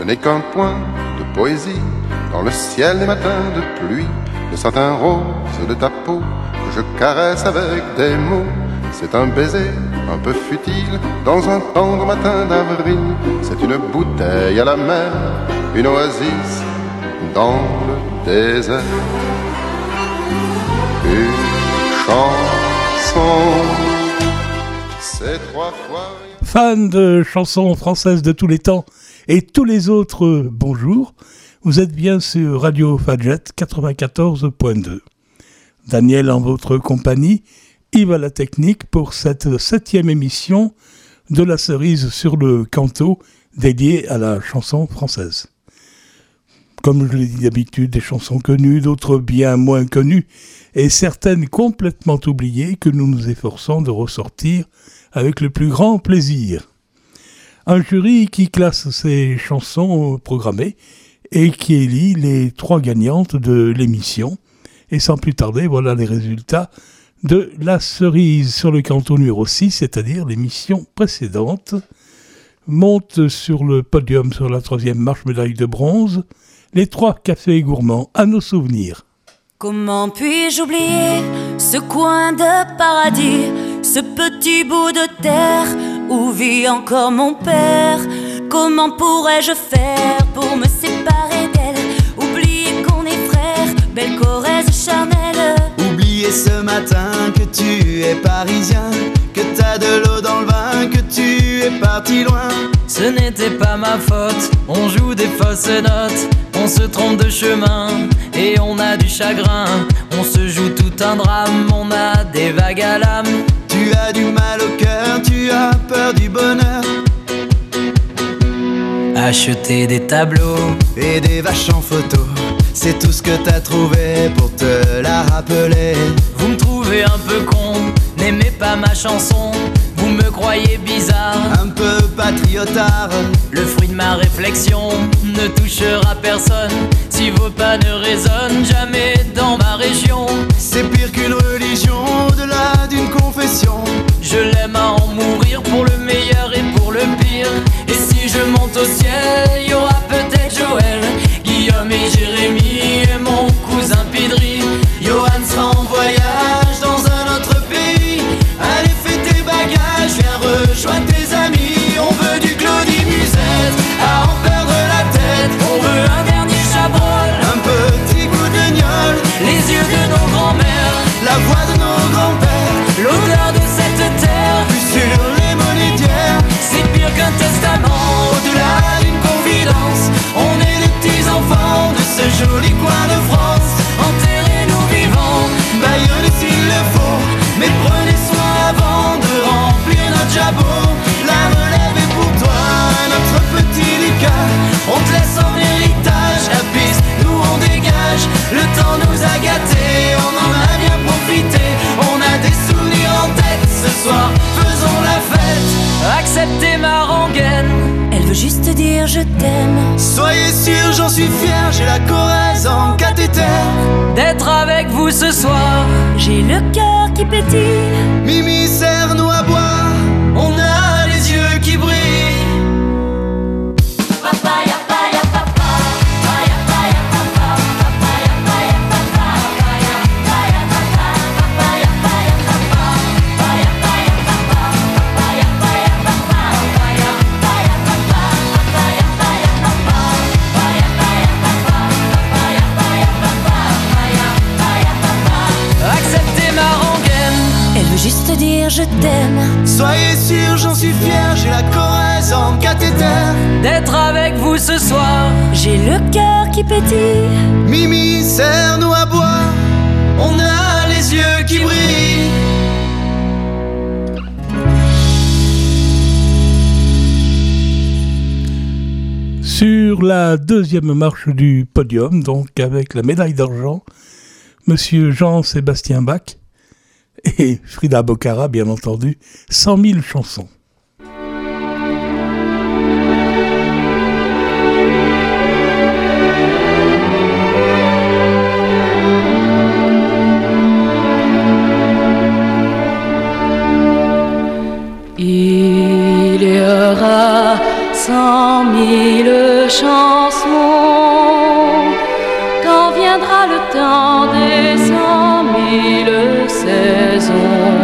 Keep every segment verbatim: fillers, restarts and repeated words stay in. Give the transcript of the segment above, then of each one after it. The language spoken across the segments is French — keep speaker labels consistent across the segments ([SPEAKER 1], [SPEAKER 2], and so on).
[SPEAKER 1] n'est qu'un point de poésie dans le ciel des matins de pluie, le satin rose de ta peau que je caresse avec des mots. C'est un baiser un peu futile dans un tendre matin d'avril. C'est une bouteille à la mer, une oasis dans le désert. Une chanson, c'est trois fois...
[SPEAKER 2] Fans de chansons françaises de tous les temps et tous les autres, bonjour. Vous êtes bien sur Radio Fadjet quatre-vingt-quatorze point deux. Daniel en votre compagnie, Yves à la technique pour cette septième émission de la cerise sur le canto dédiée à la chanson française. Comme je l'ai dit d'habitude, des chansons connues, d'autres bien moins connues et certaines complètement oubliées que nous nous efforçons de ressortir avec le plus grand plaisir. Un jury qui classe ces chansons programmées et qui élit les trois gagnantes de l'émission. Et sans plus tarder, voilà les résultats de la cerise sur le canto numéro six, c'est-à-dire l'émission précédente. Monte sur le podium sur la troisième marche médaille de bronze, les trois cafés gourmands à nos souvenirs.
[SPEAKER 3] Comment puis-je oublier ce coin de paradis, ce petit bout de terre où vit encore mon père? Comment pourrais-je faire pour me séparer d'elle? Oublier qu'on est frères, belle Corrèze charnelle.
[SPEAKER 4] Oublier ce matin que tu es parisien, que t'as de l'eau dans le vin, que tu es parti loin.
[SPEAKER 5] Ce n'était pas ma faute, on joue des fausses notes, on se trompe de chemin et on a du chagrin. On se joue tout un drame, on a des vagues à l'âme.
[SPEAKER 4] Tu as du mal au cœur, tu as peur du bonheur.
[SPEAKER 5] Acheter des tableaux
[SPEAKER 4] et des vaches en photo, c'est tout ce que t'as trouvé pour te la rappeler.
[SPEAKER 5] Vous me trouvez un peu con, n'aimez pas ma chanson. Vous me croyez bizarre,
[SPEAKER 4] un peu patriotard.
[SPEAKER 5] Le fruit de ma réflexion ne touchera personne si vos pas ne résonnent jamais dans ma région.
[SPEAKER 4] C'est pire qu'une religion, au-delà d'une confession.
[SPEAKER 5] Je l'aime à en mourir pour le meilleur et pour le pire. Et si je monte au ciel, il y aura peut-être Joël, Guillaume et Jérémy et mon cousin Pidri. Johan sera en voyage dans un autre pays. Allez, fais tes bagages, viens rejoindre tes amis. On veut du Claudie Musette, à en perdre la tête. On veut un dernier Chabrol,
[SPEAKER 4] un petit coup de gnôle.
[SPEAKER 5] Les yeux de nos grands-mères,
[SPEAKER 4] la voix de nos grands-pères,
[SPEAKER 5] l'odeur de cette terre,
[SPEAKER 4] vue sur les monétières.
[SPEAKER 5] C'est pire qu'un testament,
[SPEAKER 4] au-delà d'une confidence.
[SPEAKER 5] on est les petits enfants de ce joli coin de France. Enterrez-nous vivants,
[SPEAKER 4] baillonnez s'il le faut, mais prenez soin avant de remplir notre jabot. La relève est pour toi, notre petit Lucas. On te laisse en héritage la piste, nous on dégage. Le temps nous a gâtés, on en a bien profité. On a des souvenirs en tête, ce soir faisons la fête.
[SPEAKER 5] Acceptez ma rengaine,
[SPEAKER 3] elle veut juste dire je t'aime.
[SPEAKER 4] Soyez sûr, j'en suis fier, j'ai la Corrèze en cathéter.
[SPEAKER 5] D'être avec vous ce soir,
[SPEAKER 3] j'ai le cœur qui pétille.
[SPEAKER 4] Mimi, serre-nous à boire, on a les yeux qui brillent.
[SPEAKER 3] Papaya, papaya, papa, papaya, papaya, papa, papaya, papaya, papa, papaya, papaya, papa, papaya, papaya, papa, papaya, papaya, papa, papaya, papaya, papa, papaya, papaya, papa, papaya, papaya, papa, papaya, papaya, papa, papaya, papaya, papa, papaya, papaya, papa.
[SPEAKER 5] acceptez ma rengaine,
[SPEAKER 3] elle veut juste dire je t'aime.
[SPEAKER 4] Soyez sûr, j'en suis fier, j'ai la Corrèze en cathéter.
[SPEAKER 5] d'être avec vous ce soir,
[SPEAKER 3] j'ai le cœur qui pétille.
[SPEAKER 4] Mimi, serre-nous à boire, on a les yeux qui brillent.
[SPEAKER 2] Sur la deuxième marche du podium, donc avec la médaille d'argent, Monsieur Jean-Sébastien Bach et Frida Bocara, bien entendu, cent mille chansons.
[SPEAKER 6] Il y aura cent mille chansons. Quand viendra le temps des cent mille saisons,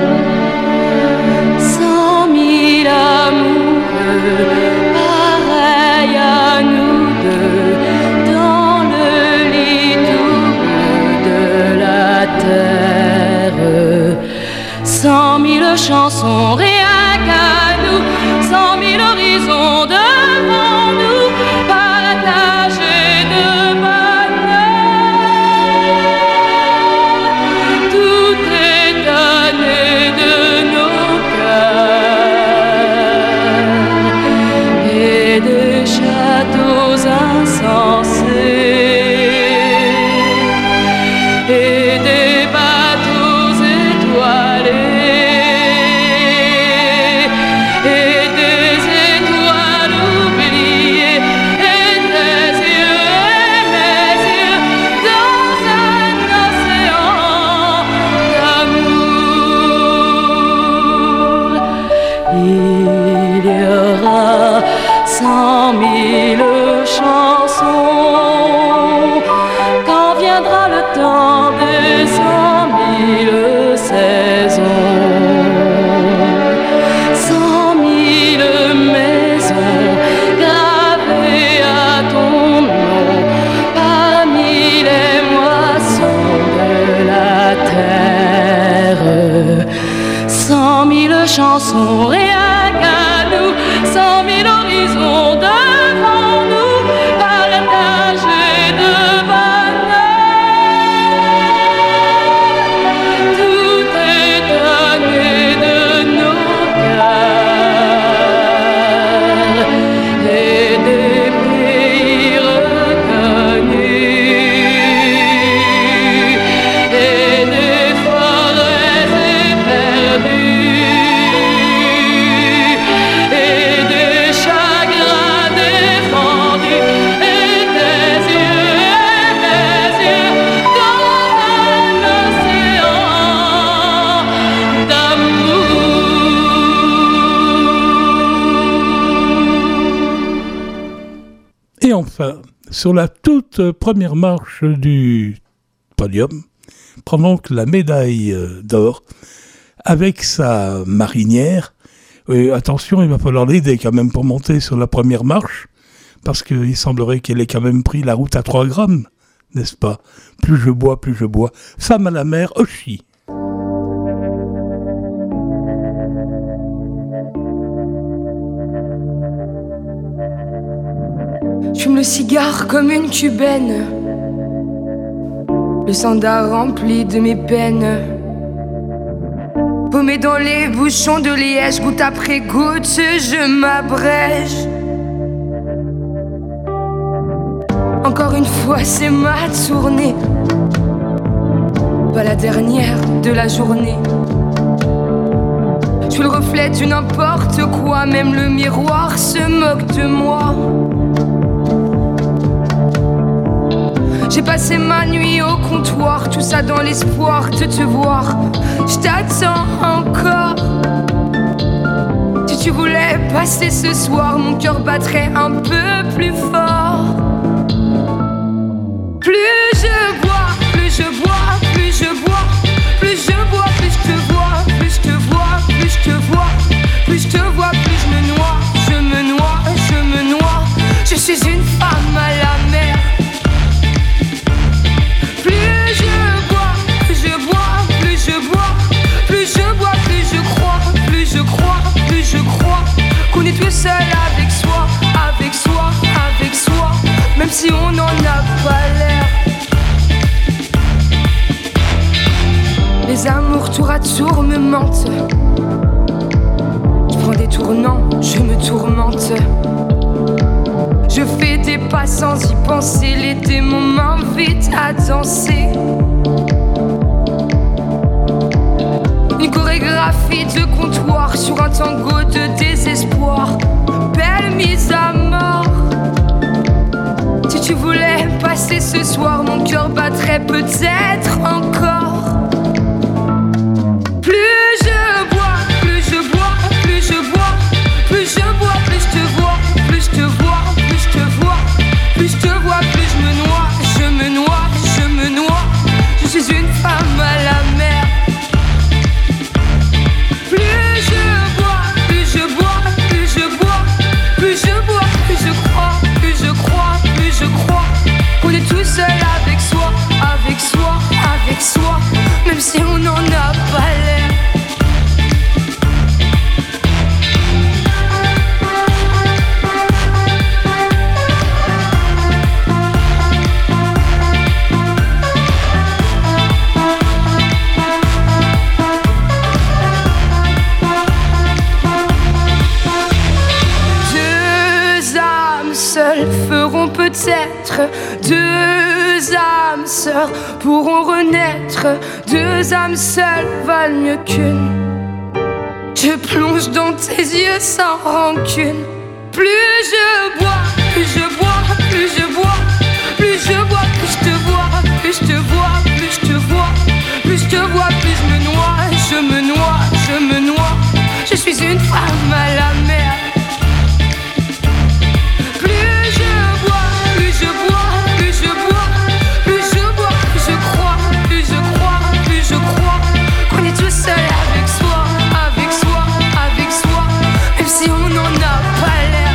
[SPEAKER 6] cent mille amoureux pareils à nous deux, dans le lit tout bleu de la terre. Cent mille chansons rien qu'à nous, cent mille horizons devant nous, partagés de bonheur. Tout est donné de nos cœurs et des châteaux insensés et des bateaux étoilés. Cent mille chansons, quand viendra le temps des cent mille saisons, cent mille maisons gravées à ton nom parmi les moissons de la terre. Cent mille chansons rien qu'à nous, cent mille horizons devant nous, partagés de bonheur. Tout est donné de nos cœurs et des pays reconnus et des forêts éperdues.
[SPEAKER 2] Et enfin, sur la toute première marche du podium, prend donc la médaille d'or avec sa marinière. Et attention, il va falloir l'aider quand même pour monter sur la première marche, parce qu'il semblerait qu'elle ait quand même pris la route à trois grammes, n'est-ce pas? Plus je bois, plus je bois. Femme à la mer, Oshi.
[SPEAKER 7] J'fume le cigare comme une cubaine, le sandar rempli de mes peines. Paumé dans les bouchons de liège, goutte après goutte, je m'abrège. Encore une fois, c'est ma tournée, pas la dernière de la journée. Je suis le reflet du n'importe quoi, même le miroir se moque de moi. J'ai passé ma nuit au comptoir, tout ça dans l'espoir de te voir. Je t'attends encore. Si tu voulais passer ce soir, mon cœur battrait un peu plus fort. Plus je bois, plus je bois, plus je bois, plus je bois, plus je te vois, plus je te vois, plus je te vois, plus je te vois, plus je me noie, je me noie, je me noie. Je suis une femme à la mer. Plus je bois, plus je bois, plus je bois, plus je bois, plus je crois, plus je crois, plus je crois qu'on est tout seul avec soi, avec soi, avec soi, même si on n'en a pas l'air. Les amours tour à tour me mentent. Je prends des tournants, je me tourmente. Je fais des pas sans y penser, les démons m'invitent à danser. Une chorégraphie de comptoir sur un tango de désespoir. Belle mise à mort. Si tu voulais passer ce soir, mon cœur battrait peut-être encore. Plus je bois, plus je bois, plus je bois, plus je bois, plus je te vois, peut-être deux âmes sœurs pourront renaître. Deux âmes seules valent mieux qu'une. Je plonge dans tes yeux sans rancune. Plus je bois, plus je bois, plus je bois, plus je bois, plus je te vois, plus je te vois, plus je te vois, plus je te vois, plus je me noie, je me noie, je me noie. Je suis une femme à la mer. Plus je bois, plus je bois, plus je bois, plus je bois, plus je crois, plus je crois, plus je crois qu'on est tout seul avec soi, avec soi, avec soi, même si on n'en a pas l'air.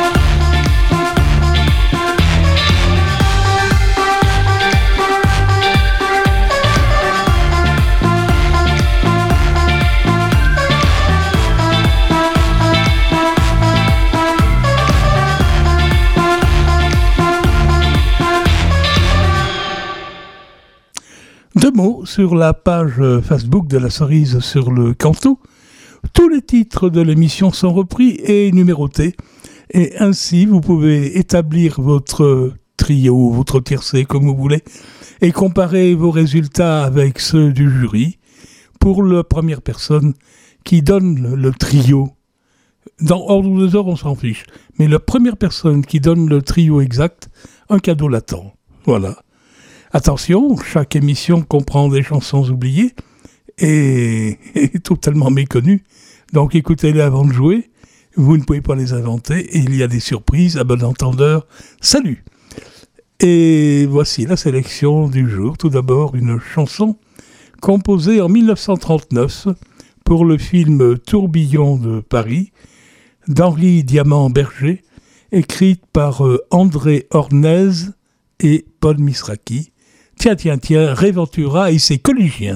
[SPEAKER 2] Deux mots sur la page Facebook de la Cerise sur le Cantou. Tous les titres de l'émission sont repris et numérotés. Et ainsi, vous pouvez établir votre trio, votre tiercé, comme vous voulez, et comparer vos résultats avec ceux du jury pour la première personne qui donne le trio. Dans ordre de deux heures, on s'en fiche. Mais la première personne qui donne le trio exact, un cadeau l'attend. Voilà. Attention, chaque émission comprend des chansons oubliées et, et totalement méconnues. Donc écoutez-les avant de jouer. Vous ne pouvez pas les inventer et il y a des surprises à bon entendeur. Salut! Et voici la sélection du jour. Tout d'abord, une chanson composée en dix-neuf cent trente-neuf pour le film Tourbillon de Paris d'Henri Diamant-Berger, écrite par euh, André Ornez et Paul Misraki. Tiens, tiens, tiens, Ray Ventura et ses collégiens.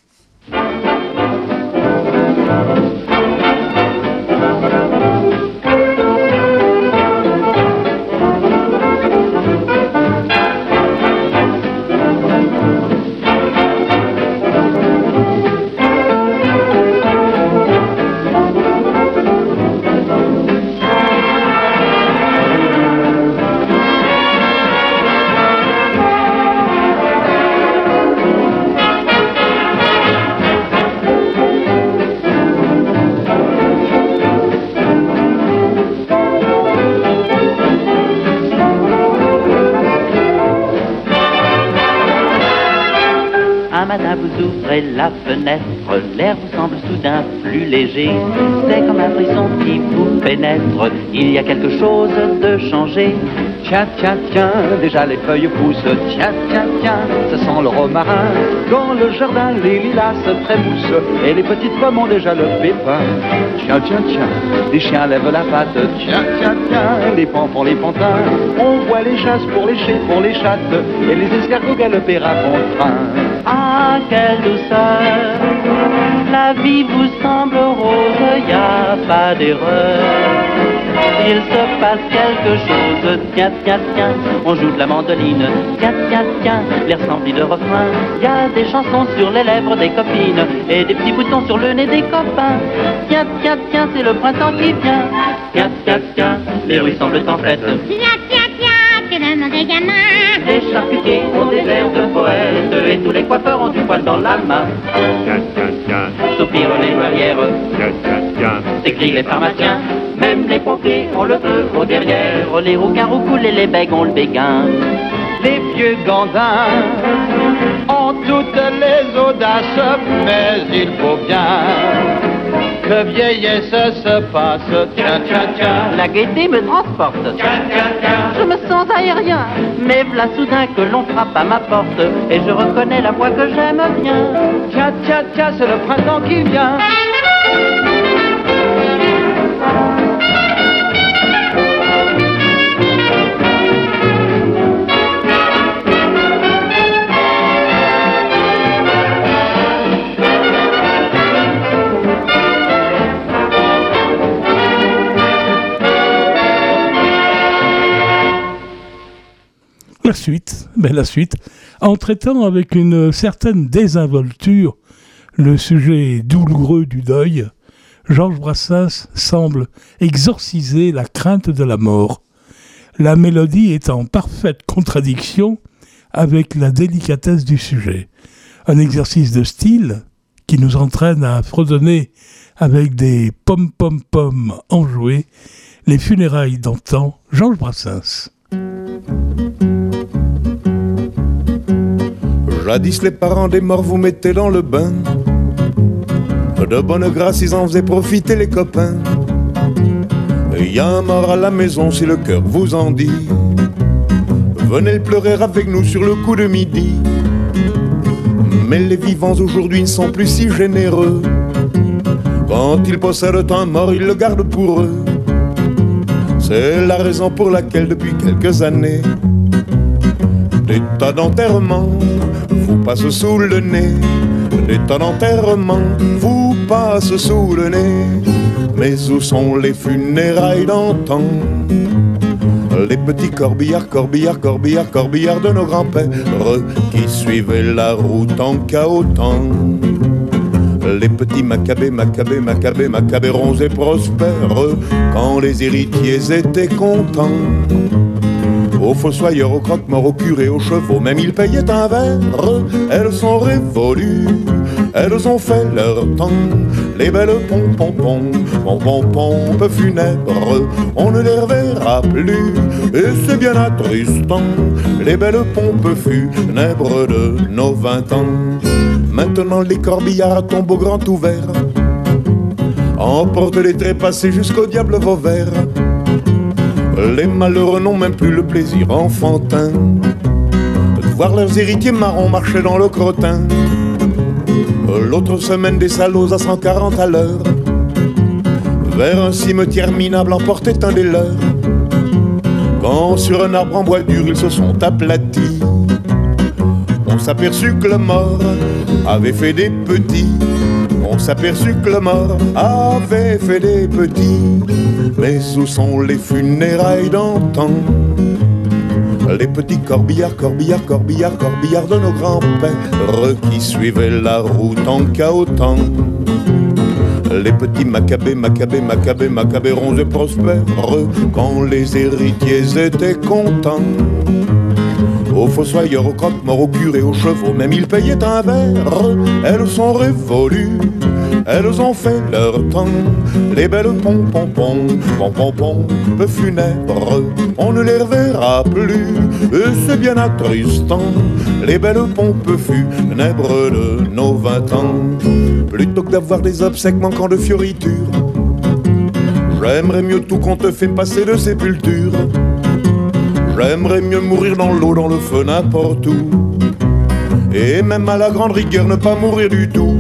[SPEAKER 8] Madame, vous ouvrez la fenêtre, l'air vous semble soudain plus léger. C'est comme un frisson qui vous pénètre, il y a quelque chose de changé. Tiens, tiens, tiens, déjà les feuilles poussent. Tiens, tiens, tiens, ça sent le romarin. Dans le jardin, les lilas se trémoussent et les petites pommes ont déjà le pépin. Tiens, tiens, tiens, les chiens lèvent la patte. Tiens, tiens, tiens, les pans font les pantins. On voit les chasses pour les chais, pour les chattes et les escargots galoper à bon train. Ah, quelle douceur, la vie vous semble rose, y a pas d'erreur. Il se passe quelque chose, tiens, tiens, tiens, on joue de la mandoline, tiens, tiens, tiens, l'air s'emplit de refrains. Y a des chansons sur les lèvres des copines et des petits boutons sur le nez des copains. Tiens, tiens, tiens, c'est le printemps qui vient. Tiens, tiens, tiens, les rues semblent en fête.
[SPEAKER 3] Tiens, tiens, tiens, c'est le monde des gamins.
[SPEAKER 8] Les charcutiers ont des airs de poètes et tous les coiffeurs ont du poil dans la main.
[SPEAKER 9] Tiens, tiens, tiens,
[SPEAKER 8] Soupirent les douanières,
[SPEAKER 9] tiens, tiens, tiens,
[SPEAKER 8] s'écrient les pharmaciens. Même les pompiers ont le feu au derrière. Les rouquins roucoulent et les bègues ont le béguin. Les vieux gandins ont toutes les audaces, mais il faut bien que vieillesse se passe. Tiens, tiens, tiens, la gaieté me transporte. Tiens, tiens, tiens, je me sens aérien. Mais v'là soudain que l'on frappe à ma porte et je reconnais la voix que j'aime bien. Tiens, tiens, tiens, c'est le printemps qui vient.
[SPEAKER 2] La suite, ben la suite, en traitant avec une certaine désinvolture le sujet douloureux du deuil, Georges Brassens semble exorciser la crainte de la mort. la mélodie est en parfaite contradiction avec la délicatesse du sujet. Un exercice de style qui nous entraîne à fredonner avec des pom-pom-pom enjoués les funérailles d'antan, Georges Brassens.
[SPEAKER 10] Jadis les parents des morts vous mettaient dans le bain. De bonne grâce ils en faisaient profiter les copains. Y a un mort à la maison si le cœur vous en dit. Venez le pleurer avec nous sur le coup de midi. Mais les vivants aujourd'hui ne sont plus si généreux. Quand ils possèdent un mort, ils le gardent pour eux. C'est la raison pour laquelle depuis quelques années des tas d'enterrements vous passent sous le nez. Des tas d'enterrements vous passent sous le nez. Mais où sont les funérailles d'antan? Les petits corbillards, corbillards, corbillards, corbillards de nos grands-pères qui suivaient la route en cahotant. Les petits macabées, macabées, macabées, macabées ronds et prospères quand les héritiers étaient contents. Aux fossoyeurs, aux croque-morts, aux curés, aux chevaux, même ils payaient un verre. Elles sont révolues, elles ont fait leur temps. Les belles pom-pom-pom, pom-pom-pom funèbres, on ne les reverra plus, et c'est bien attristant. Les belles pompes funèbres de nos vingt ans. Maintenant les corbillards tombent au grand ouvert, emportent les trépassés jusqu'au diable Vauvert. Les malheureux n'ont même plus le plaisir enfantin de voir leurs héritiers marrons marcher dans le crottin. L'autre semaine des salauds à cent quarante à l'heure vers un cimetière minable emportait un des leurs. Quand sur un arbre en bois dur ils se sont aplatis, on s'aperçut que le mort avait fait des petits. On s'aperçut que le mort avait fait des petits. Mais où sont les funérailles d'antan? Les petits corbillards, corbillards, corbillards, corbillards de nos grands-pères qui suivaient la route en cahotant. Les petits macabées, macabées, macabées, macabées ronds et prospères quand les héritiers étaient contents. Aux fossoyeurs, aux croque-morts, aux curés, aux chevaux, même ils payaient un verre. Elles sont révolues, elles ont fait leur temps. Les belles pom-pom-pom, pom-pom-pom, funèbres, on ne les reverra plus, et c'est bien attristant. Les belles pompes funèbres de nos vingt ans. Plutôt que d'avoir des obsèques manquant de fioritures, j'aimerais mieux tout qu'on te fait passer de sépulture. J'aimerais mieux mourir dans l'eau, dans le feu, n'importe où, et même à la grande rigueur ne pas mourir du tout.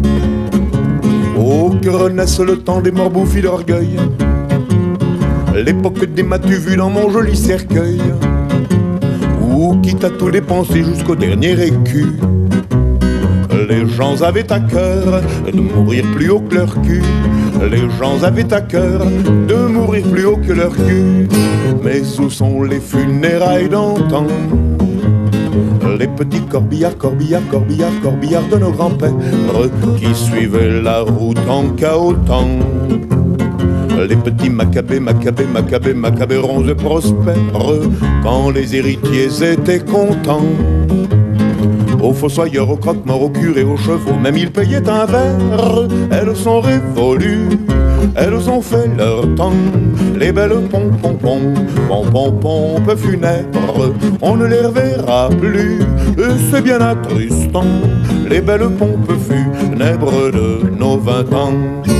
[SPEAKER 10] Oh, que renaisse le temps des morts bouffis d'orgueil, l'époque des m'as-tu vu dans mon joli cercueil, où quitte à tout dépenser jusqu'au dernier écu, les gens avaient à cœur de mourir plus haut que leur cul. Les gens avaient à cœur de mourir plus haut que leur cul. Mais où sont les funérailles d'antan? Les petits corbillards, corbillards, corbillards, corbillards de nos grands-pères qui suivaient la route en cahotant. Les petits macabées, macabées, macabées, macabées ronds et prospères quand les héritiers étaient contents. Aux fossoyeurs, aux croque-morts, aux curés, aux chevaux, même ils payaient un verre. Elles sont révolues, elles ont fait leur temps. Les belles pom-pom-pom, pom-pom-pom funèbres, on ne les reverra plus, et c'est bien attristant. Les belles pompes funèbres de nos vingt ans.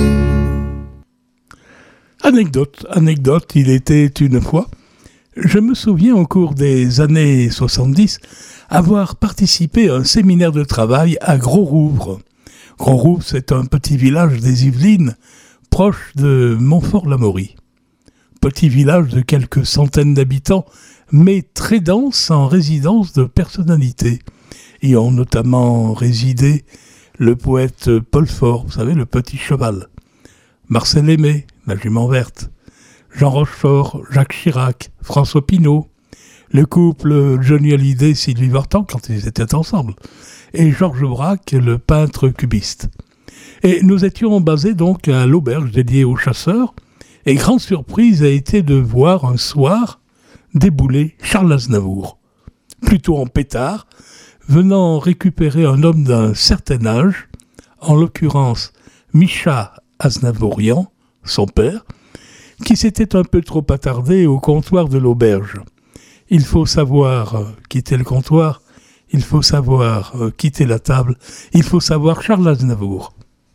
[SPEAKER 2] Anecdote, anecdote, il était une fois. Je me souviens au cours des années soixante-dix avoir participé à un séminaire de travail à Gros-Rouvre. Gros-Rouvre, c'est un petit village des Yvelines, proche de Montfort-l'Amaury. Petit village de quelques centaines d'habitants, mais très dense en résidence de personnalités. Y ont notamment résidé le poète Paul Fort, vous savez, le petit cheval, Marcel Aimé, la jument verte, Jean Rochefort, Jacques Chirac, François Pinault, le couple Johnny Hallyday, Sylvie Vartan, quand ils étaient ensemble, et Georges Braque, le peintre cubiste. Et nous étions basés donc à l'auberge dédiée aux chasseurs, et grande surprise a été de voir un soir, déboulé Charles Aznavour, plutôt en pétard, venant récupérer un homme d'un certain âge, en l'occurrence Micha Aznavourian, son père, qui s'était un peu trop attardé au comptoir de l'auberge. Il faut savoir euh, quitter le comptoir, il faut savoir euh, quitter la table, il faut savoir Charles Aznavour.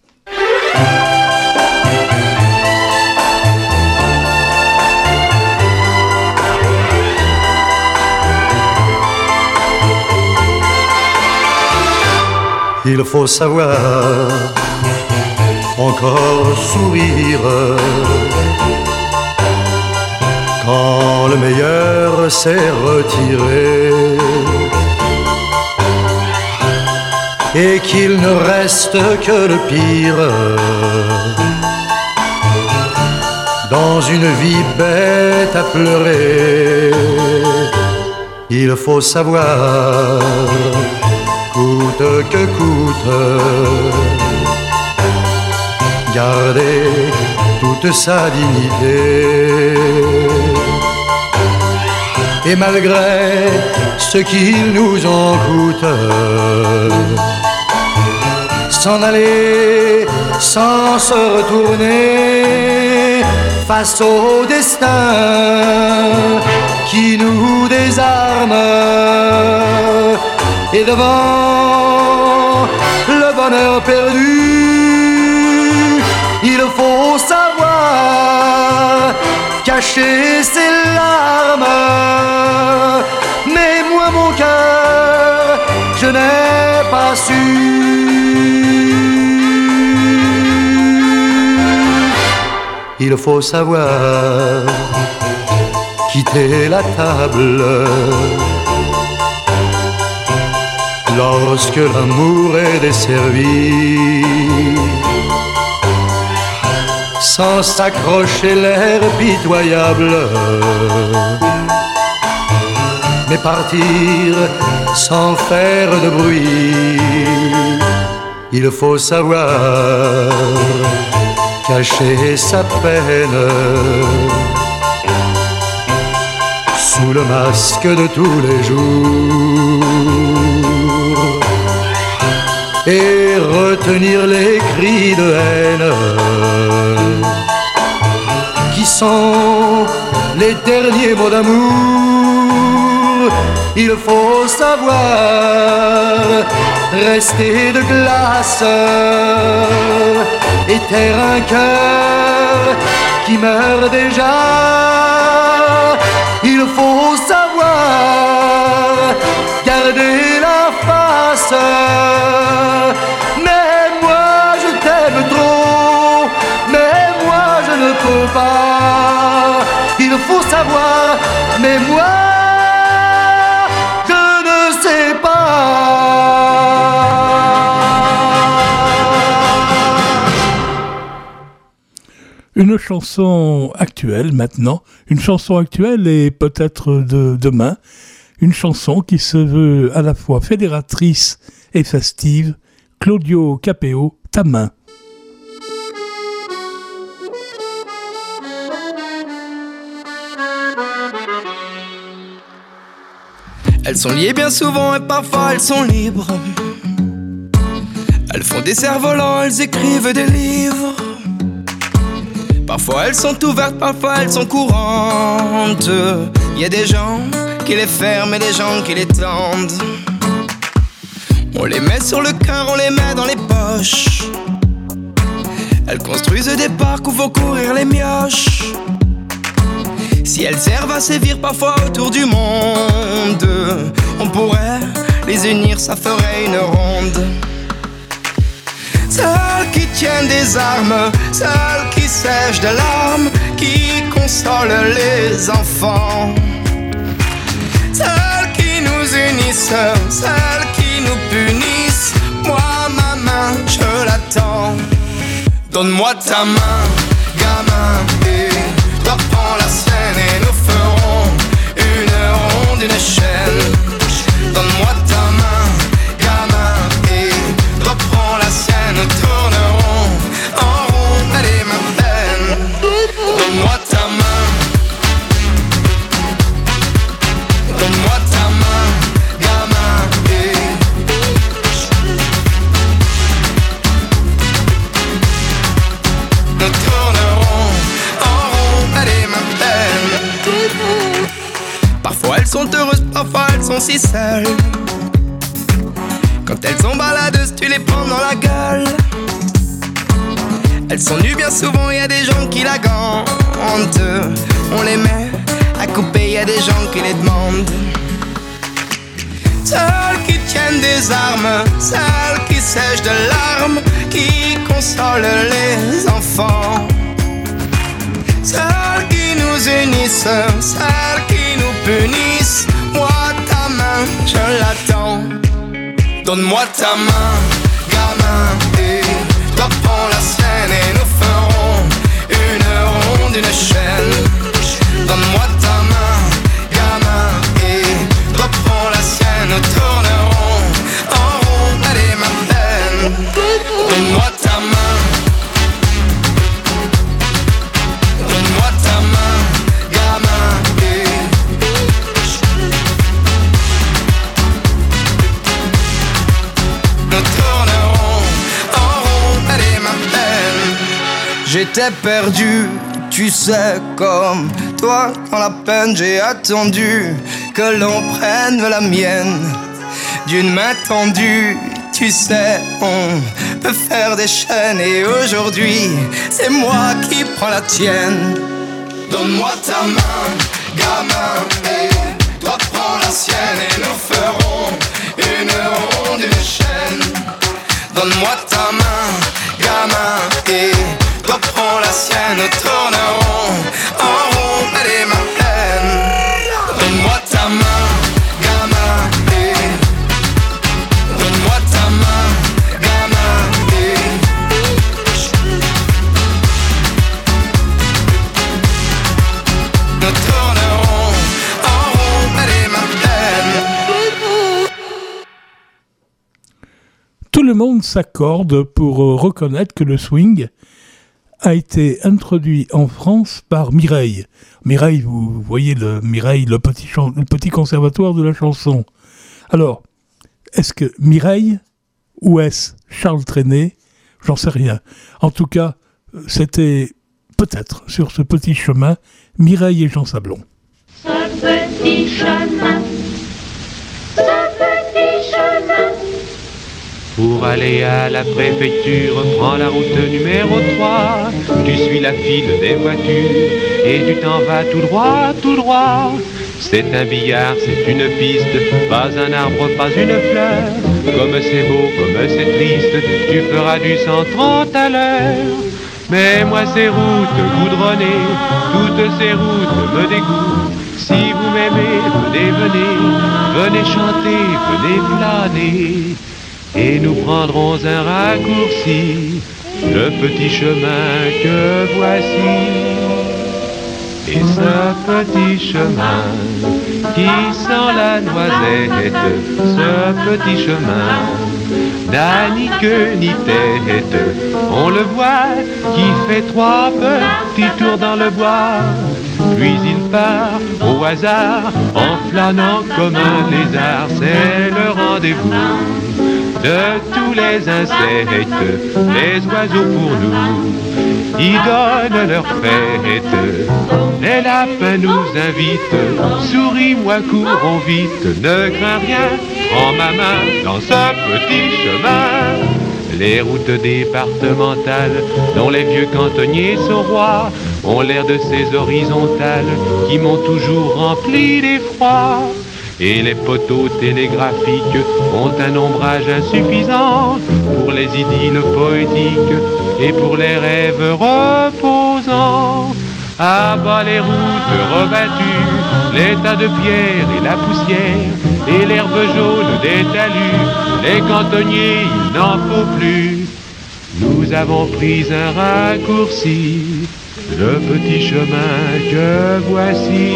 [SPEAKER 11] Il faut savoir encore sourire quand le meilleur s'est retiré et qu'il ne reste que le pire dans une vie bête à pleurer. Il faut savoir coûte que coûte garder toute sa dignité et malgré ce qu'il nous en coûte s'en aller sans se retourner face au destin qui nous désarme et devant le bonheur perdu, il faut savoir cacher ses larmes. Mais moi, mon cœur, je n'ai pas su. Il faut savoir quitter la table lorsque l'amour est desservi, sans s'accrocher l'air pitoyable, mais partir sans faire de bruit. Il faut savoir cacher sa peine sous le masque de tous les jours et retenir les cris de haine qui sont les derniers mots d'amour. Il faut savoir rester de glace et taire un cœur qui meurt déjà. Il faut savoir garder la face. Mais moi je t'aime trop, mais moi je ne peux pas. Il faut savoir, mais moi je ne sais pas.
[SPEAKER 2] Une chanson actuelle maintenant, une chanson actuelle et peut-être de demain, une chanson qui se veut à la fois fédératrice et festive, Claudio Capéo, Ta main.
[SPEAKER 12] Elles sont liées bien souvent et parfois elles sont libres. Elles font des cerfs-volants, elles écrivent des livres. Parfois elles sont ouvertes, parfois elles sont courantes. Il y a des gens qui les ferment et des gens qui les tendent. On les met sur le cœur, on les met dans les poches. Elles construisent des parcs où vont courir les mioches. Si elles servent à sévir parfois autour du monde, on pourrait les unir, ça ferait une ronde. Celles qui tiennent des armes, celles qui sèchent de larmes, qui consolent les enfants. Celles qui nous unissent, celles qui nous punissent. Moi, ma main, je l'attends. Donne-moi ta main, gamin, et reprends la scène et nous ferons une ronde, une chaîne. Donne-moi ta main, gamin, et reprends la scène, nous tournerons en ronde, allez ma peine. Donne-moi ta main. sont heureuses, parfois elles sont si seules. Quand elles sont baladeuses, tu les prends dans la gueule. Elles sont nues bien souvent, y a des gens qui la gantent. On les met à couper, y a des gens qui les demandent. Celles qui tiennent des armes, celles qui sèchent de larmes, qui consolent les enfants. Celles qui nous unissent, celles qui nous punissent. Moi ta main, je l'attends. Donne-moi ta main, gamin, et toi prends la sienne et nous ferons une ronde, une chaîne. Donne-moi ta main, gamin, et toi prends la sienne, nous tournerons en rond, allez ma peine. Donne-moi ta main. Donne-moi ta main, gamin, et nous tournerons en rond, allez ma peine. J'étais perdu, tu sais, comme toi, dans la peine j'ai attendu que l'on prenne la mienne d'une main tendue. Tu sais, on peut faire des chaînes et aujourd'hui, c'est moi qui prends la tienne. Donne-moi ta main, gamin, et toi prends la sienne et nous ferons une ronde, une chaîne. Donne-moi ta main, gamin, et toi prends la sienne, nous tournerons en rond, allez ma peine. Donne-moi ta main, gamin, et donne-moi ta main, gamin, et nous tournerons en rond, allez ma peine.
[SPEAKER 2] Tout le monde s'accorde pour euh, reconnaître que le swing a été introduit en France par Mireille. Mireille, vous voyez le Mireille, le petit, chan- le petit conservatoire de la chanson. Alors, est-ce que Mireille ou est-ce Charles Trenet? J'en sais rien. En tout cas, c'était peut-être sur ce petit chemin Mireille et Jean Sablon.
[SPEAKER 3] Ce petit chemin, ce petit chemin.
[SPEAKER 9] Pour aller à la préfecture, prends la route numéro trois. Tu suis la file des voitures et tu t'en vas tout droit, tout droit. C'est un billard, c'est une piste, pas un arbre, pas une fleur. Comme c'est beau, comme c'est triste, tu feras du cent trente à l'heure. Mais moi ces routes goudronnées, toutes ces routes me dégoûtent. Si vous m'aimez, venez, venez, venez chanter, venez flâner. Et nous prendrons un raccourci, le petit chemin que voici. Et ce petit chemin qui sent la noisette, ce petit chemin n'a ni queue ni tête. On le voit qui fait trois petits tours dans le bois, puis il part au hasard en flânant comme un lézard. C'est le rendez-vous de tous les insectes, les oiseaux pour nous, ils donnent leur fête. Les lapins nous invitent, souris-moi, courons vite, ne crains rien, prends ma main dans ce petit chemin. Les routes départementales, dont les vieux cantonniers sont rois, ont l'air de ces horizontales qui m'ont toujours rempli d'effroi. Et les poteaux télégraphiques ont un ombrage insuffisant pour les idylles poétiques et pour les rêves reposants. À bas les routes rebattues, les tas de pierres et la poussière, et l'herbe jaune des talus, les cantonniers, il n'en faut plus. Nous avons pris un raccourci, le petit chemin que voici.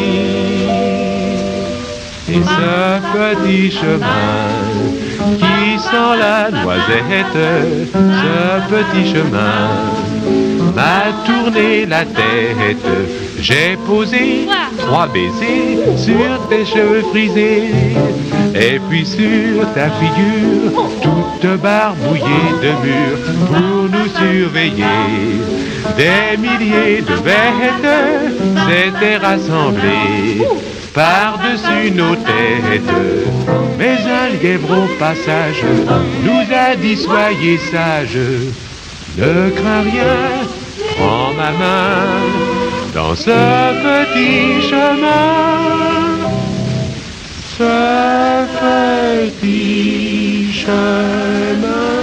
[SPEAKER 9] Et ce petit chemin qui sent la noisette, ce petit chemin m'a tourné la tête. J'ai posé trois baisers sur tes cheveux frisés, et puis sur ta figure toute barbouillée de murs pour nous surveiller. Des milliers de bêtes s'étaient rassemblées par-dessus nos têtes. Mais un lièvre au passage nous a dit soyez sages, ne crains rien, prends ma main dans ce petit chemin, ce petit chemin.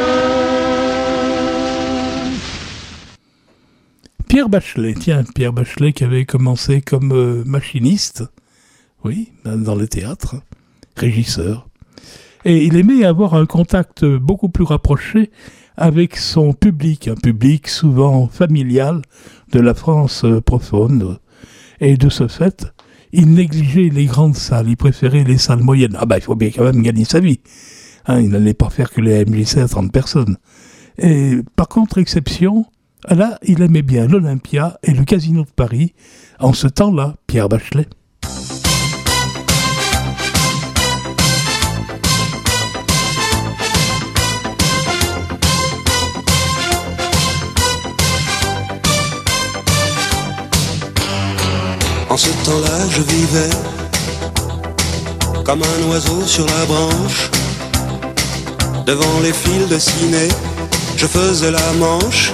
[SPEAKER 2] Pierre Bachelet, tiens, Pierre Bachelet qui avait commencé comme euh, machiniste, oui, dans le théâtre, régisseur. Et il aimait avoir un contact beaucoup plus rapproché avec son public, un public souvent familial de la France profonde. Et de ce fait, il négligeait les grandes salles, il préférait les salles moyennes. Ah ben, il faut bien quand même gagner sa vie. Hein, il n'allait pas faire que les M J C à trente personnes. Et par contre, exception, là, il aimait bien l'Olympia et le Casino de Paris. En ce temps-là, Pierre Bachelet.
[SPEAKER 13] En ce temps-là, je vivais comme un oiseau sur la branche. Devant les fils de ciné, je faisais la manche.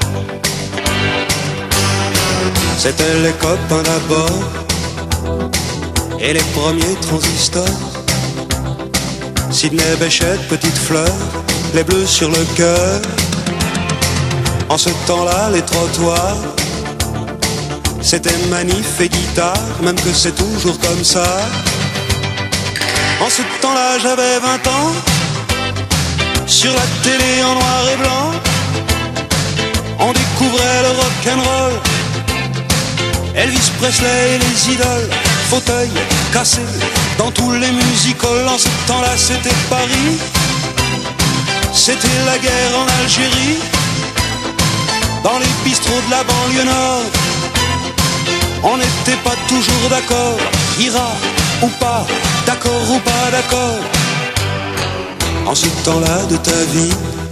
[SPEAKER 13] C'était les copains d'abord et les premiers transistors. Sidney Bechet, petite fleur, les bleus sur le cœur. En ce temps-là, les trottoirs, c'était manif et guitare, même que c'est toujours comme ça. En ce temps-là, j'avais vingt ans. Sur la télé en noir et blanc, on découvrait le rock'n'roll, Elvis Presley et les idoles, fauteuil cassé dans tous les music-halls. En ce temps-là, c'était Paris, c'était la guerre en Algérie, dans les bistrots de la banlieue nord. On n'était pas toujours d'accord, ira ou pas, d'accord ou pas d'accord. En ce temps-là de ta vie,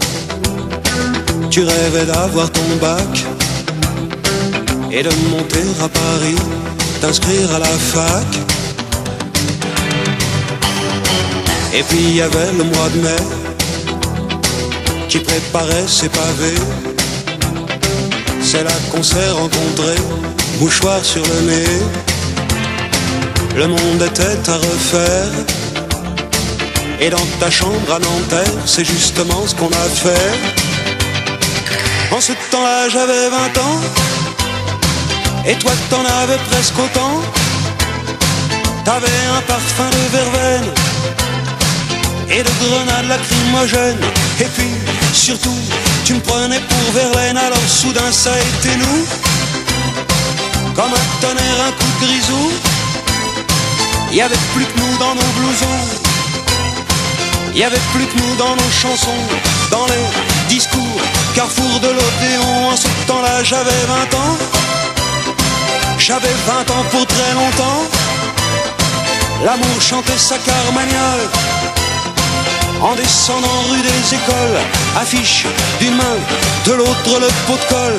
[SPEAKER 13] tu rêvais d'avoir ton bac et de monter à Paris, t'inscrire à la fac. Et puis il y avait le mois de mai qui préparait ses pavés. C'est là qu'on s'est rencontrés, mouchoir sur le nez. Le monde était à refaire, et dans ta chambre à Nanterre, c'est justement ce qu'on a fait. En ce temps-là, j'avais vingt ans, et toi t'en avais presque autant. T'avais un parfum de verveine et de grenades lacrymogènes. Et puis, surtout, tu me prenais pour Verlaine. Alors soudain, ça a été nous, comme un tonnerre, un coup de grisou. Y avait plus que nous dans nos blousons, y avait plus que nous dans nos chansons, dans les discours, carrefour de l'Odéon. En ce temps-là, j'avais vingt ans, j'avais vingt ans pour très longtemps. L'amour chantait sa carmagnole en descendant rue des Écoles, affiche d'une main, de l'autre le pot de colle.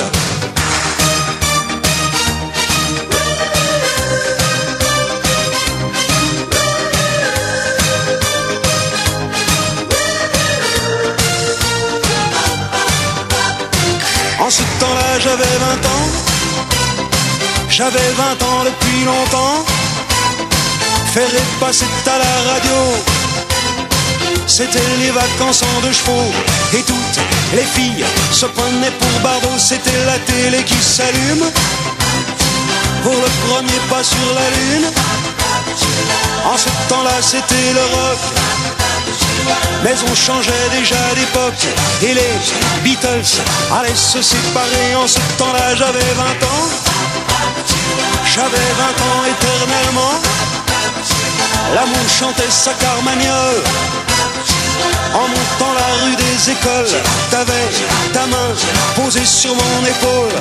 [SPEAKER 13] En ce temps-là, j'avais vingt ans, j'avais vingt ans depuis longtemps. Faire passer à la radio, c'était les vacances en deux chevaux. Et toutes les filles se prenaient pour Bardot. C'était la télé qui s'allume pour le premier pas sur la lune. En ce temps-là, c'était le rock, mais on changeait déjà d'époque, et les Beatles allaient se séparer. En ce temps-là, j'avais vingt ans, j'avais vingt ans éternellement. L'amour chantait sa carmagnole en montant la rue des Écoles. T'avais ta main posée sur mon épaule.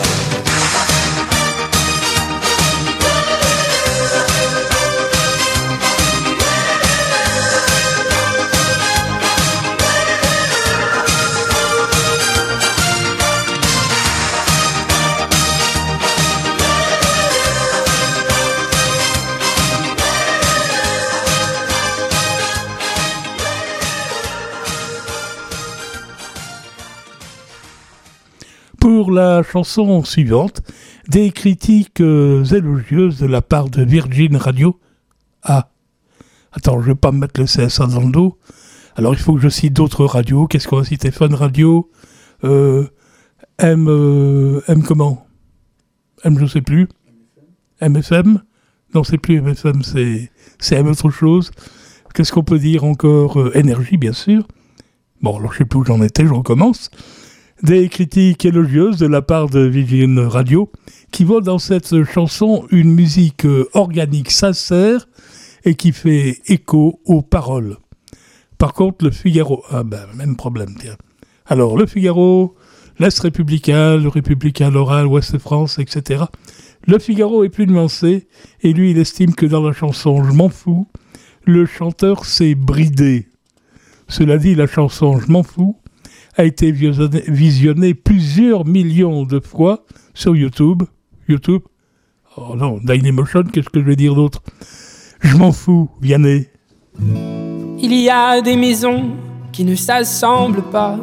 [SPEAKER 2] pour la chanson suivante, des critiques euh, élogieuses de la part de Virgin Radio. Ah, attends, je vais pas me mettre le C S A dans le dos. Alors il faut que je cite d'autres radios. Qu'est-ce qu'on va citer? Fun Radio, euh, M, euh, M comment? M je sais plus. M F M? Non, c'est plus M F M, c'est, c'est M autre chose. Qu'est-ce qu'on peut dire encore? euh, Énergie, bien sûr. Bon, alors je sais plus où j'en étais, je recommence. Des critiques élogieuses de la part de Virgin Radio, qui voit dans cette chanson une musique euh, organique, sincère, et qui fait écho aux paroles. Par contre, le Figaro... Ah ben, même problème, tiens. Alors, le Figaro, l'Est républicain, le républicain l'oral, Ouest France, et cetera. Le Figaro est plus nuancé, et lui, il estime que dans la chanson « Je m'en fous », le chanteur s'est bridé. Cela dit, la chanson « Je m'en fous » a été visionné, visionné plusieurs millions de fois sur YouTube. YouTube Oh non, Dailymotion, qu'est-ce que je vais dire d'autre? Je m'en fous, Vianney.
[SPEAKER 14] Il y a des maisons qui ne s'assemblent pas.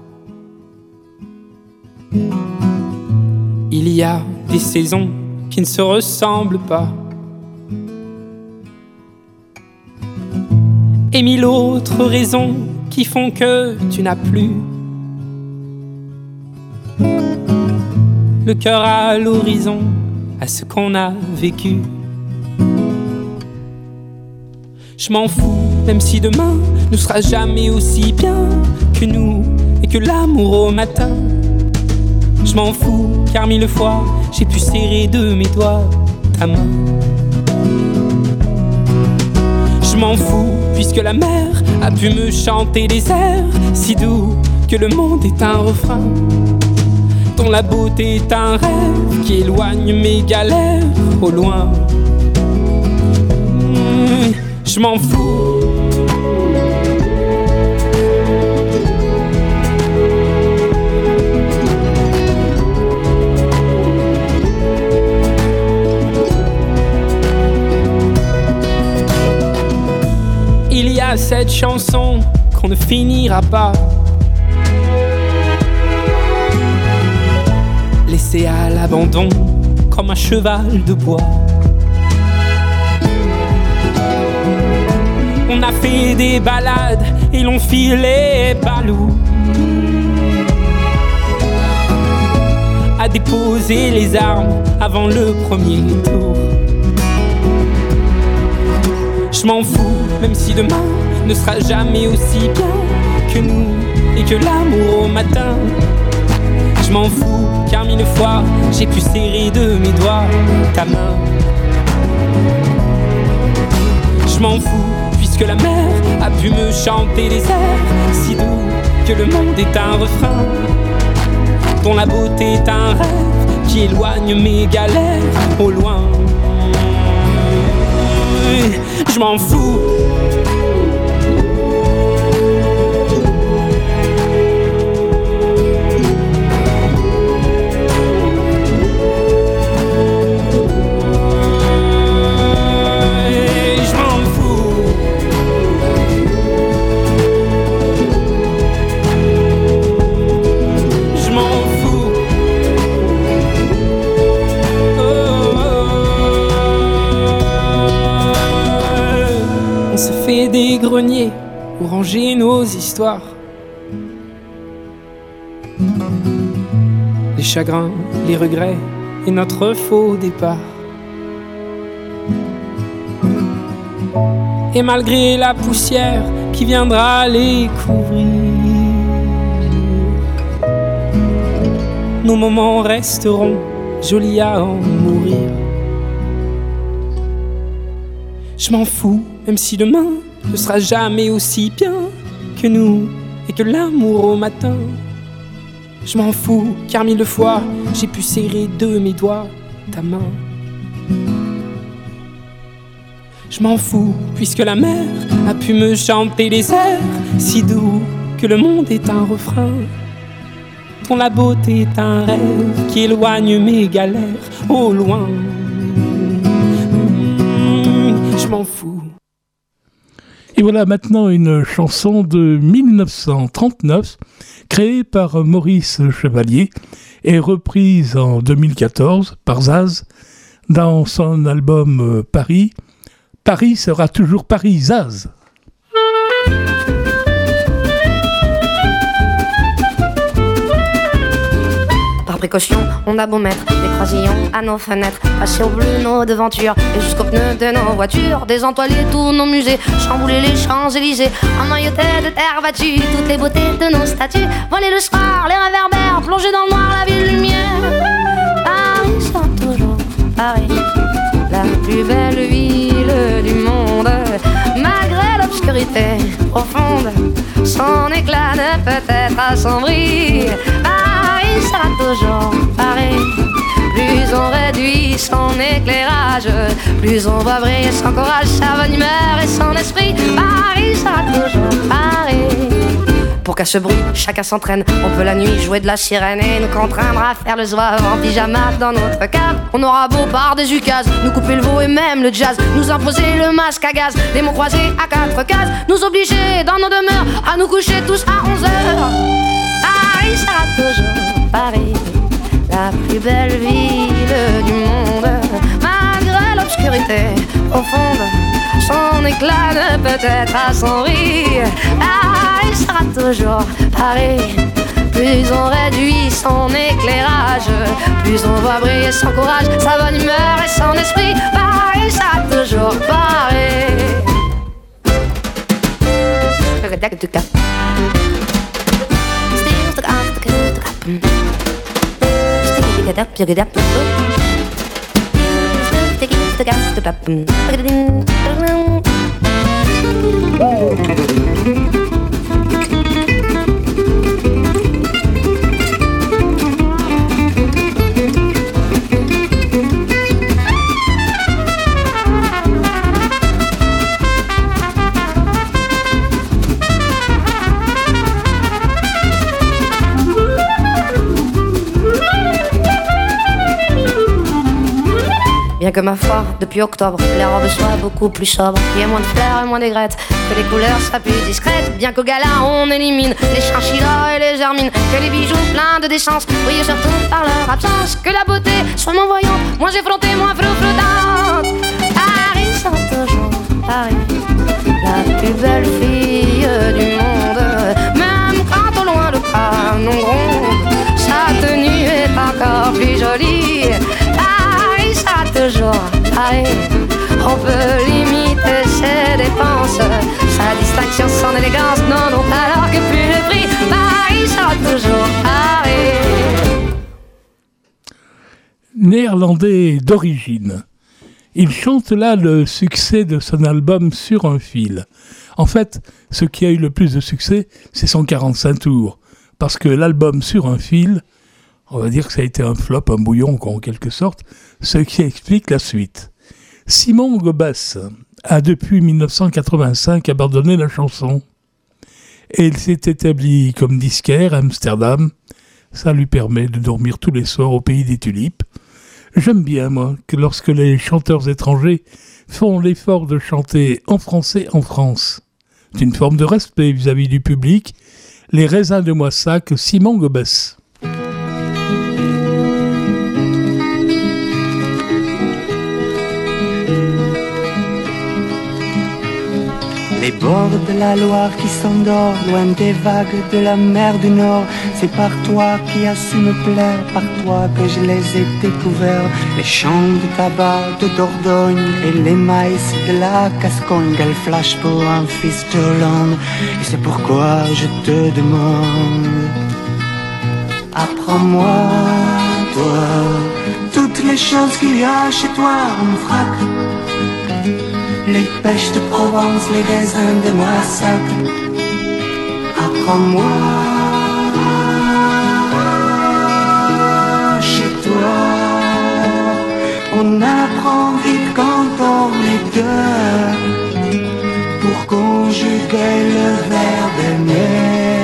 [SPEAKER 14] Il y a des saisons qui ne se ressemblent pas. Et mille autres raisons qui font que tu n'as plus le cœur à l'horizon, à ce qu'on a vécu. Je m'en fous, même si demain ne sera jamais aussi bien que nous, et que l'amour au matin. Je m'en fous, car mille fois j'ai pu serrer de mes doigts ta main. Je m'en fous, puisque la mer a pu me chanter des airs si doux que le monde est un refrain, dont la beauté est un rêve qui éloigne mes galères au loin. Mmh, je m'en fous. Il y a cette chanson qu'on ne finira pas, laissée à l'abandon comme un cheval de bois. On a fait des balades et l'on filait balou à déposer les armes avant le premier tour. Je m'en fous, même si demain ne sera jamais aussi bien que nous, et que l'amour au matin. Je m'en fous, car mille fois j'ai pu serrer de mes doigts ta main. Je m'en fous, puisque la mer a pu me chanter des airs si doux que le monde est un refrain, dont la beauté est un rêve qui éloigne mes galères au loin. Je m'en fous. Des greniers pour ranger nos histoires, les chagrins, les regrets et notre faux départ. Et malgré la poussière qui viendra les couvrir, nos moments resteront jolis à en mourir. Je m'en fous, même si demain ne sera jamais aussi bien que nous, et que l'amour au matin. Je m'en fous, car mille fois j'ai pu serrer de mes doigts ta main. Je m'en fous, puisque la mer a pu me chanter des airs si doux que le monde est un refrain, dont la beauté est un rêve qui éloigne mes galères au loin. Je m'en fous.
[SPEAKER 2] Et voilà maintenant une chanson de mille neuf cent trente-neuf créée par Maurice Chevalier et reprise en deux mille quatorze par Zaz dans son album euh, Paris. Paris sera toujours Paris, Zaz.
[SPEAKER 15] Par précaution, on a beau mettre des croisillons à nos fenêtres, passer au bleu nos devantures et jusqu'aux pneus de nos voitures, désentoiler tous nos musées, chambouler les Champs-Élysées, emmailloter de terre battue toutes les beautés de nos statues, voler le soir, les réverbères, plonger dans le noir la ville lumière. Paris sera toujours Paris, la plus belle ville du monde, malgré l'obscurité profonde, son éclat ne peut être assombri. Paris sera toujours Paris. Plus on réduit son éclairage, plus on voit briller son courage, sa bonne humeur et son esprit. Paris sera toujours Paris. Pour qu'à ce bruit, chacun s'entraîne. On peut la nuit jouer de la sirène et nous contraindre à faire le zouave en pyjama dans notre cave. On aura beau par des ukases, nous couper le veau et même le jazz, nous imposer le masque à gaz, des mots croisés à quatre cases, nous obliger dans nos demeures à nous coucher tous à onze heures. Paris sera toujours Paris, la plus belle ville du monde, malgré l'obscurité profonde, son éclat ne peut être assombri. Paris sera toujours Paris. Plus on réduit son éclairage, plus on voit briller son courage, sa bonne humeur et son esprit. Paris sera toujours Paris. Bien que ma foi, depuis octobre, les robes soient beaucoup plus sobres, qu'il y ait moins de fleurs et moins d'aigrettes, que les couleurs soient plus discrètes. Bien qu'au gala on élimine les chinchillas et les hermines, que les bijoux pleins de décence brillent surtout par leur absence, que la beauté soit moins voyante, moins effrontée, moins flottante. Paris sera toujours Paris, la plus belle fille du monde, même quand au loin le canon gronde, sa tenue est encore plus jolie. Paris sera toujours Paris, on peut limiter ses dépenses, sa distinction, son élégance, non, non, alors que plus le prix. Paris sera toujours Paris.
[SPEAKER 2] Néerlandais d'origine, il chante là le succès de son album Sur un fil. En fait, ce qui a eu le plus de succès, c'est son quarante-cinq tours, parce que l'album Sur un fil, on va dire que ça a été un flop, un bouillon en quelque sorte, ce qui explique la suite. Simon Gobès a depuis mille neuf cent quatre-vingt-cinq abandonné la chanson et il s'est établi comme disquaire à Amsterdam. Ça lui permet de dormir tous les soirs au pays des tulipes. J'aime bien, moi, que lorsque les chanteurs étrangers font l'effort de chanter en français en France. C'est une forme de respect vis-à-vis du public. Les raisins de Moissac, Simon Gobès.
[SPEAKER 16] Les bords de la Loire qui s'endort, loin des vagues de la mer du Nord. C'est par toi qui a su me plaire, par toi que je les ai découverts. Les champs de tabac de Dordogne et les maïs de la Gascogne. Quel flash pour un fils d'Hollande, et c'est pourquoi je te demande. Apprends-moi, toi, toutes les choses qu'il y a chez toi en vrac. Les pêches de Provence, les raisins de Moissac. Apprends-moi, chez toi, on apprend vite quand on est deux, pour conjuguer le verbe aimer.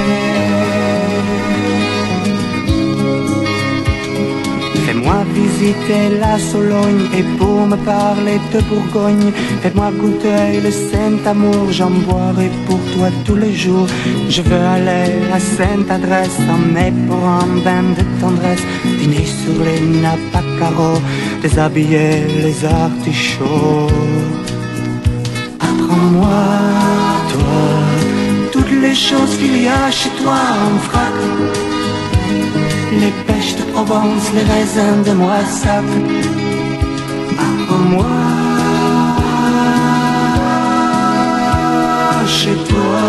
[SPEAKER 16] Fais-moi visiter quitter la Sologne et pour me parler de Bourgogne, faites-moi goûter le Saint-Amour, j'en boirai pour toi tous les jours. Je veux aller à Sainte-Adresse, emmener pour un bain de tendresse, dîner sur les nappes à carreaux, déshabiller les artichauts. Apprends-moi, toi, toutes les choses qu'il y a chez toi en vrac. Les pêches de Provence, les raisins de Moissac. Apprends-moi, chez toi,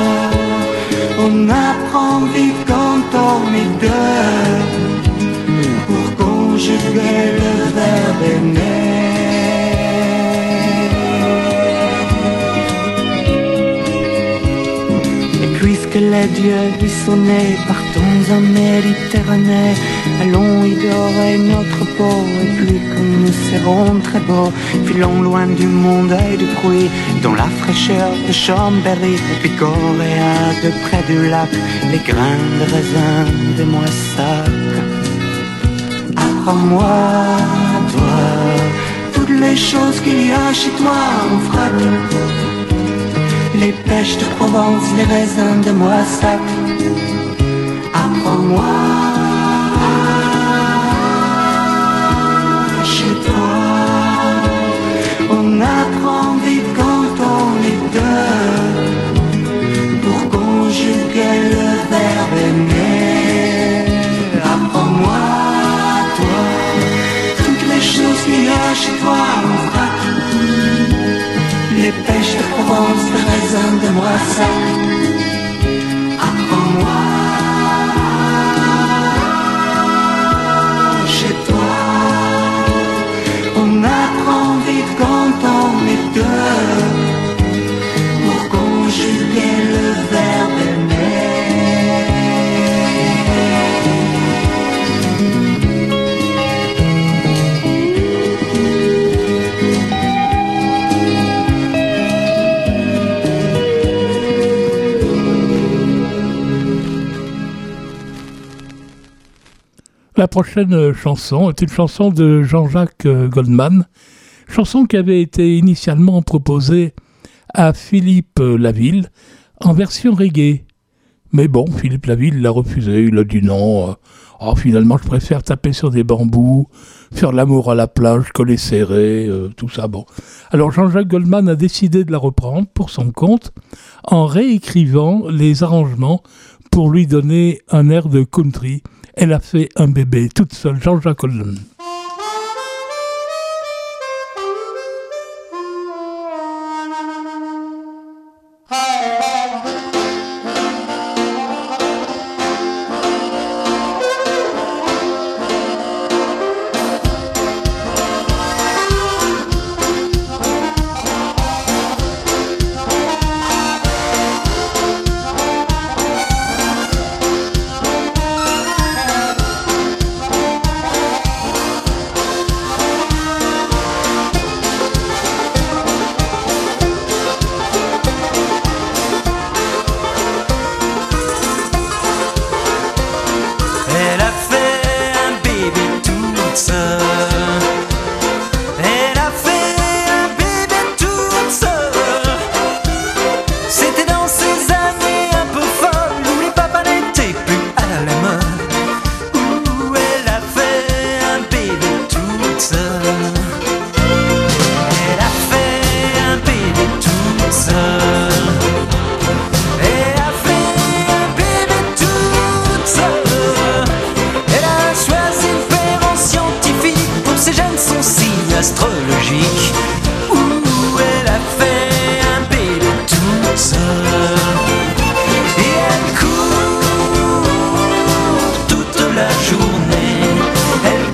[SPEAKER 16] on apprend vite quand on est deux, pour conjuguer le verbe aimer. Puisque les dieux du sonnet, partons en Méditerranée, allons y dorer notre peau, et puis que nous serons très beaux, filons loin du monde et du bruit, dans la fraîcheur de Chambéry, et puis Coréa de près du lac, les grains de raisin de Moissac. Apprends-moi, toi, toutes les choses qu'il y a chez toi en vrac. Les pêches de Provence, les raisins de Moissac. Apprends-moi, chez toi, on apprend vite quand on est deux, pour conjuguer le verbe aimer. Apprends-moi, toi, toutes les choses qu'il y a chez toi en vrac. Les pêches de Provence, les raisins de Moissac. Apprends-moi, chez toi, on apprend vite quand on est deux, pour conjuguer le verbe aimer.
[SPEAKER 2] La prochaine chanson est une chanson de Jean-Jacques Goldman, chanson qui avait été initialement proposée à Philippe Laville en version reggae. Mais bon, Philippe Laville l'a refusé, il a dit non, oh, finalement je préfère taper sur des bambous, faire l'amour à la plage, coller serré, euh, tout ça, bon. Alors Jean-Jacques Goldman a décidé de la reprendre pour son compte en réécrivant les arrangements pour lui donner un air de country. Elle a fait un bébé toute seule, Jean-Jacques Goldman.
[SPEAKER 4] astrologique où elle a fait un bébé toute seule. Et elle court toute la journée, elle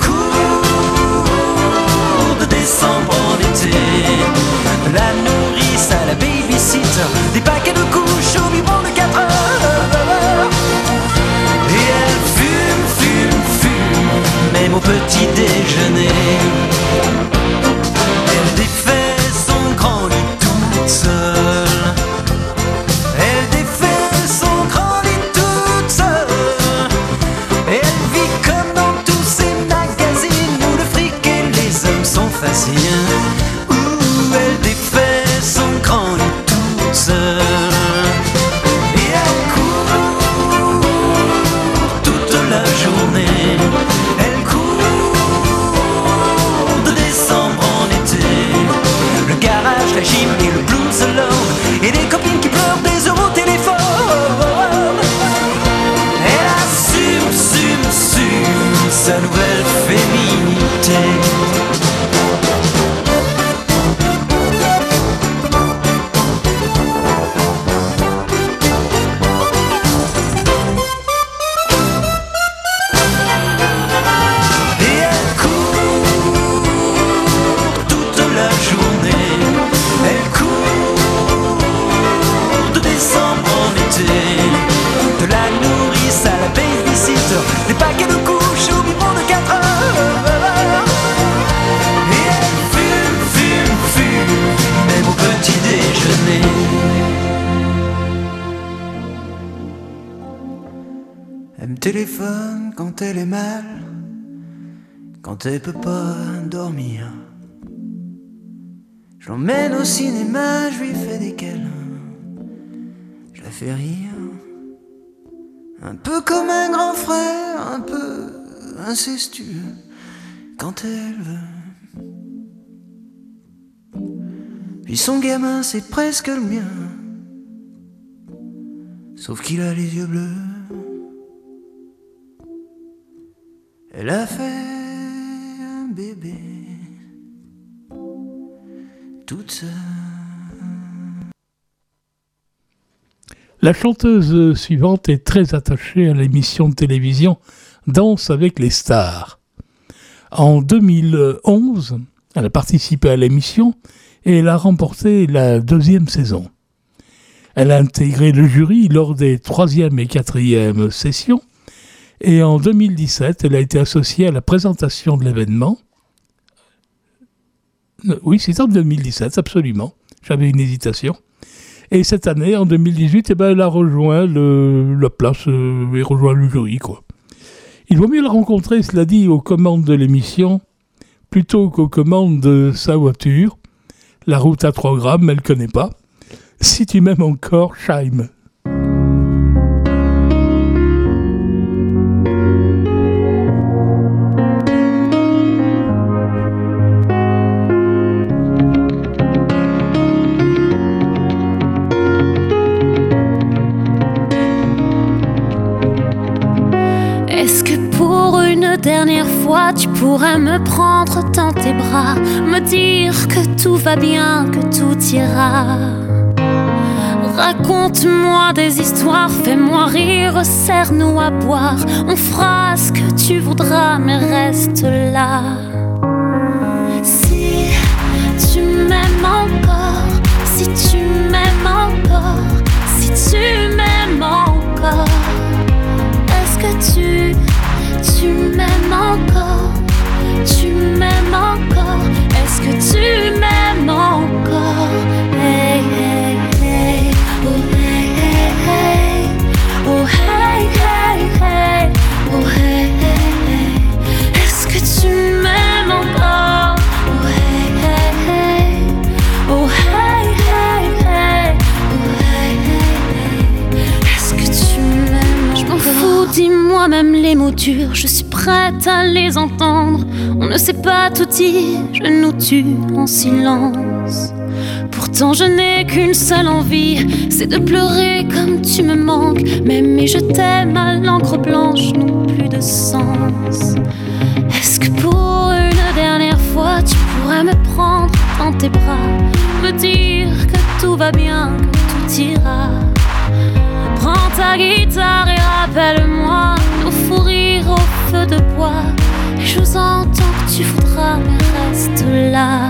[SPEAKER 4] court de décembre en été. La nourrice à la babysitter, des paquets de couches au biberon de quatre heures. Et elle fume, fume, fume, même au petit déjeuner. Elle défume où elle défait son grand lit toute seule. Et elle court toute la journée, elle court de décembre en été. Le garage, la gym et le blues alone, et des copines qui pleurent des euros au téléphone. Elle assume, assume, assume sa nouvelle féminité. Des paquets de couches au biberon de quatre heures. Et elle fume, fume, fume, même au petit déjeuner. Elle me téléphone quand elle est mal, quand elle peut pas dormir. Je l'emmène au cinéma, je lui fais des câlins, je la fais rire. Un peu comme un grand frère, un peu incestueux, quand elle veut. Puis son gamin, c'est presque le mien, sauf qu'il a les yeux bleus. Elle a fait un bébé toute seule.
[SPEAKER 2] La chanteuse suivante est très attachée à l'émission de télévision Danse avec les stars. En deux mille onze, elle a participé à l'émission et elle a remporté la deuxième saison. Elle a intégré le jury lors des troisième et quatrième sessions et en deux mille dix-sept, elle a été associée à la présentation de l'événement. Oui, c'est en deux mille dix-sept, absolument. J'avais une hésitation. Et cette année, en deux mille dix-huit, eh ben, elle a rejoint le, la place euh, et rejoint le jury, quoi. Il vaut mieux la rencontrer, cela dit, aux commandes de l'émission, plutôt qu'aux commandes de sa voiture. La route à trois grammes, elle ne connaît pas. Si tu m'aimes encore, Scheim.
[SPEAKER 6] Dernière fois, tu pourrais me prendre dans tes bras, me dire que tout va bien, que tout ira. Raconte-moi des histoires, fais-moi rire, serre-nous à boire. On fera ce que tu voudras, mais reste là. Si tu m'aimes encore, si tu m'aimes encore, si tu m'aimes encore, est-ce que tu... Tu m'aimes encore, tu m'aimes encore, est-ce que tu m'aimes encore? Hey, hey, hey, oh hey, hey, hey, oh hey, hey, hey, oh hey, hey, hey, est-ce que tu m'aimes encore? Oh hey, hey, hey, oh hey, hey, hey, oh hey, hey, hey, est-ce que tu m'aimes encore? Je m'en fous, dis-moi même les mots durs, je suis prête à les entendre. On ne sait pas tout dire, je nous tue en silence. Pourtant je n'ai qu'une seule envie, c'est de pleurer comme tu me manques. M'aimer je t'aime à l'encre blanche n'ont plus de sens. Est-ce que pour une dernière fois tu pourrais me prendre dans tes bras, me dire que tout va bien, que tout ira? Prends ta guitare et rappelle-moi nos fous rires au feu de bois. Et je vous entends que tu voudras, mais reste là.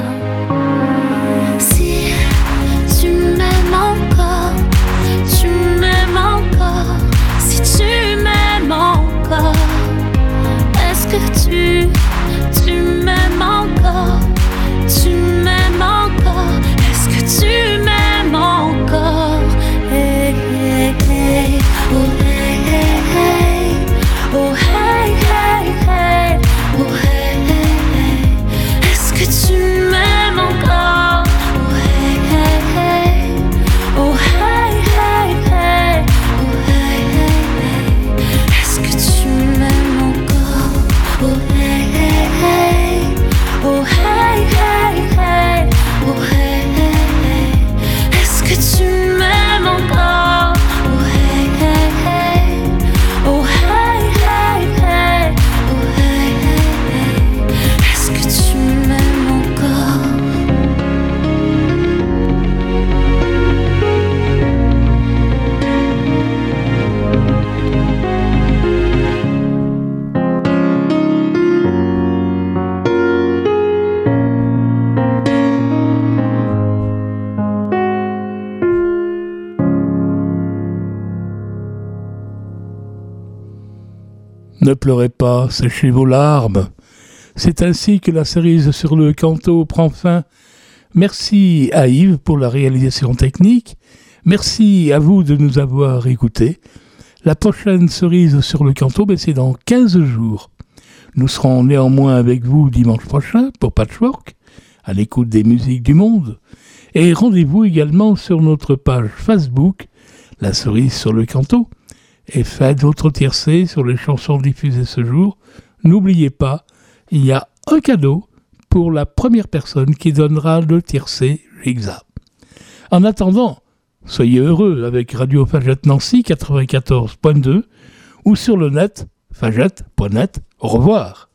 [SPEAKER 6] Si tu m'aimes encore, tu m'aimes encore, si tu m'aimes encore, est-ce que tu, tu m'aimes encore, tu m'aimes encore, est-ce que tu m'aimes encore? Hey, hey, hey, oh hey, hey, hey, oh hey, hey, hey, oh hey, hey, hey, est-ce que tu
[SPEAKER 2] Ne pleurez pas, séchez vos larmes. C'est ainsi que la cerise sur le canto prend fin. Merci à Yves pour la réalisation technique. Merci à vous de nous avoir écoutés. La prochaine cerise sur le canto, ben c'est dans quinze jours. Nous serons néanmoins avec vous dimanche prochain pour Patchwork, à l'écoute des musiques du monde. Et rendez-vous également sur notre page Facebook, La cerise sur le canto. Et faites votre tiercé sur les chansons diffusées ce jour. N'oubliez pas, il y a un cadeau pour la première personne qui donnera le tiercé Jigsa. En attendant, soyez heureux avec Radio Fagette Nancy quatre-vingt-quatorze point deux ou sur le net fagette point net. Au revoir.